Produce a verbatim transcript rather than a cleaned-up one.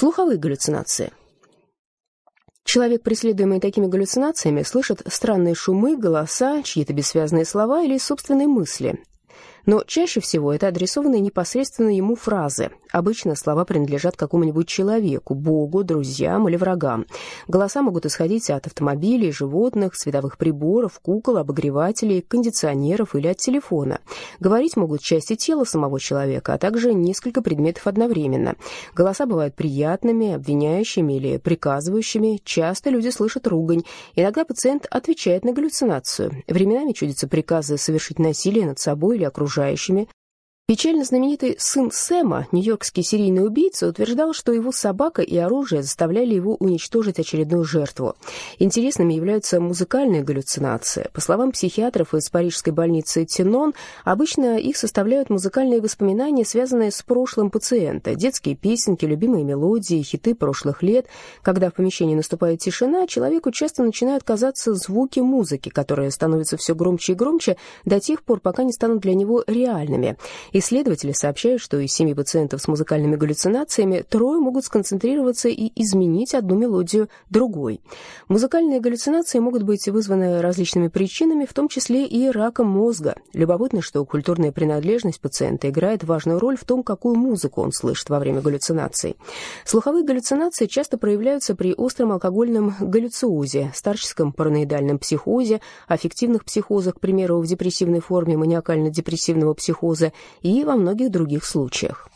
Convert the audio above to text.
Слуховые галлюцинации. Человек, преследуемый такими галлюцинациями, слышит странные шумы, голоса, чьи-то бессвязные слова или собственные мысли. Но чаще всего это адресованные непосредственно ему фразы. Обычно слова принадлежат какому-нибудь человеку, богу, друзьям или врагам. Голоса могут исходить от автомобилей, животных, световых приборов, кукол, обогревателей, кондиционеров или от телефона. Говорить могут части тела самого человека, а также несколько предметов одновременно. Голоса бывают приятными, обвиняющими или приказывающими. Часто люди слышат ругань. Иногда пациент отвечает на галлюцинацию. Временами чудятся приказы совершить насилие над собой или окружающими. Печально знаменитый сын Сэма, нью-йоркский серийный убийца, утверждал, что его собака и оружие заставляли его уничтожить очередную жертву. Интересными являются музыкальные галлюцинации. По словам психиатров из парижской больницы Тенон, обычно их составляют музыкальные воспоминания, связанные с прошлым пациента, детские песенки, любимые мелодии, хиты прошлых лет. Когда в помещении наступает тишина, человеку часто начинают казаться звуки музыки, которые становятся все громче и громче до тех пор, пока не станут для него реальными. Исследователи сообщают, что из семи пациентов с музыкальными галлюцинациями трое могут сконцентрироваться и изменить одну мелодию другой. Музыкальные галлюцинации могут быть вызваны различными причинами, в том числе и раком мозга. Любопытно, что культурная принадлежность пациента играет важную роль в том, какую музыку он слышит во время галлюцинаций. Слуховые галлюцинации часто проявляются при остром алкогольном галлюциозе, старческом параноидальном психозе, аффективных психозах, к примеру, в депрессивной форме маниакально-депрессивного психоза, и во многих других случаях.